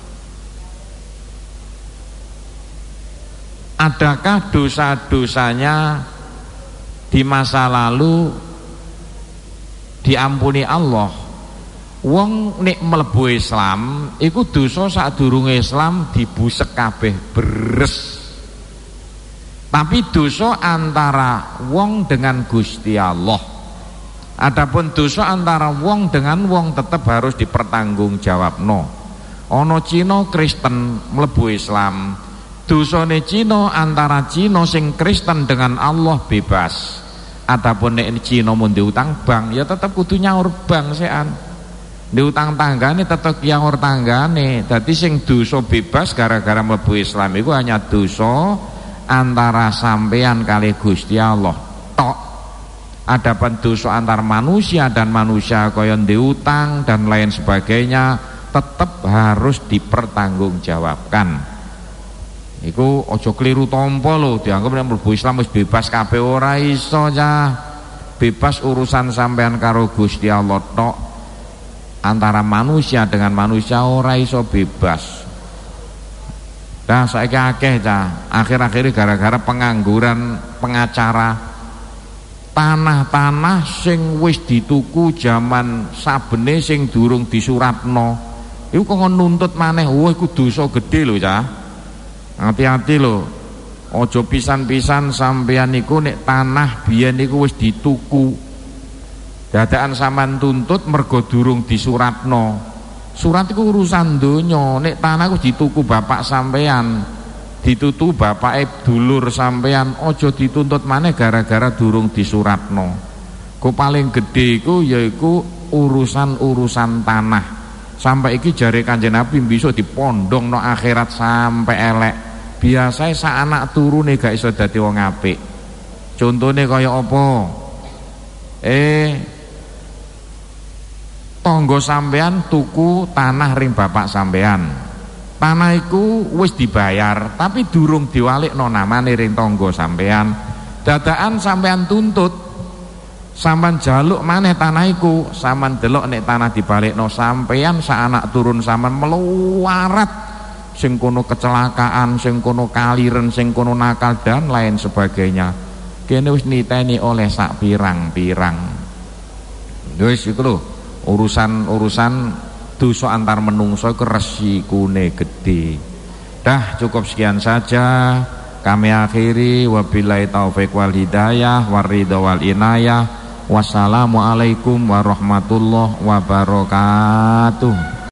adakah dosa-dosanya di masa lalu diampuni Allah? Wong nek mlebu Islam iku dosa sadurunge Islam dibusek kabeh beres. Tapi dosa antara wong dengan Gusti Allah. Adapun dosa antara wong dengan wong tetap harus dipertanggungjawabno. Ana Cina Kristen mlebu Islam, dosane Cina antara Cina sing Kristen dengan Allah bebas. Adapun nek Cina mun diutang bank ya tetep kudu nyaur bank sean. Diutang tanggane tetep nyaur tanggane. Dadi sing dosa bebas gara-gara mlebu Islam iku hanya dosa antara sampean kali Gusti Allah tok. Adapun dosa antar manusia dan manusia kaya diutang dan lain sebagainya tetap harus dipertanggungjawabkan. Iku ojo keliru tompo lho, dianggap nek mlebu Islam wis bebas kabeh, ora iso cah. Bebas urusan sampean karo Gusti Allah tok. Antara manusia dengan manusia ora iso bebas. Nah saiki akeh cah, akhir-akhir gara-gara pengangguran pengacara. Tanah-tanah sing wis dituku zaman sabene sing durung disuratno iku kok nuntut maneh. Wah iku dosa gedhe lho cah. Hati-hati lho, aja pisan-pisan sampeyan niku nek tanah biyen niku wis dituku dadakan sampean tuntut mergo durung disuratno. Surat iku urusan donya, nek tanah iku dituku bapak sampeyan, ditutu bapake dulur sampeyan, aja dituntut maneh gara-gara durung disuratno. Ku paling gedhe iku yaiku urusan-urusan tanah. Sampai iki jare Kanjeng Nabi bisa dipondong no akhirat sampai elek. Biasane sak anak turune gak iso dadi wong apik. Contone kaya apa? Eh tangga sampean tuku tanah ring bapak sampean. Tanah iku wis dibayar tapi durung diwalikno namane ring tangga sampean. Dadakan sampean tuntut, sampean jaluk maneh tanah iku, sampean delok nek tanah dibalikno sampean sak anak turun sampean meluwarat, sing kono kecelakaan, sing kono kaliren, sing kono nakal dan lain sebagainya. Kene wis niteni oleh sak pirang-pirang. Wis iku lho, urusan-urusan dosa antar menungso iku resikune gedhe. Dah cukup sekian saja kami akhiri, wabillahi taufik wal hidayah waridha wal inayah. Wassalamualaikum warahmatullahi wabarakatuh.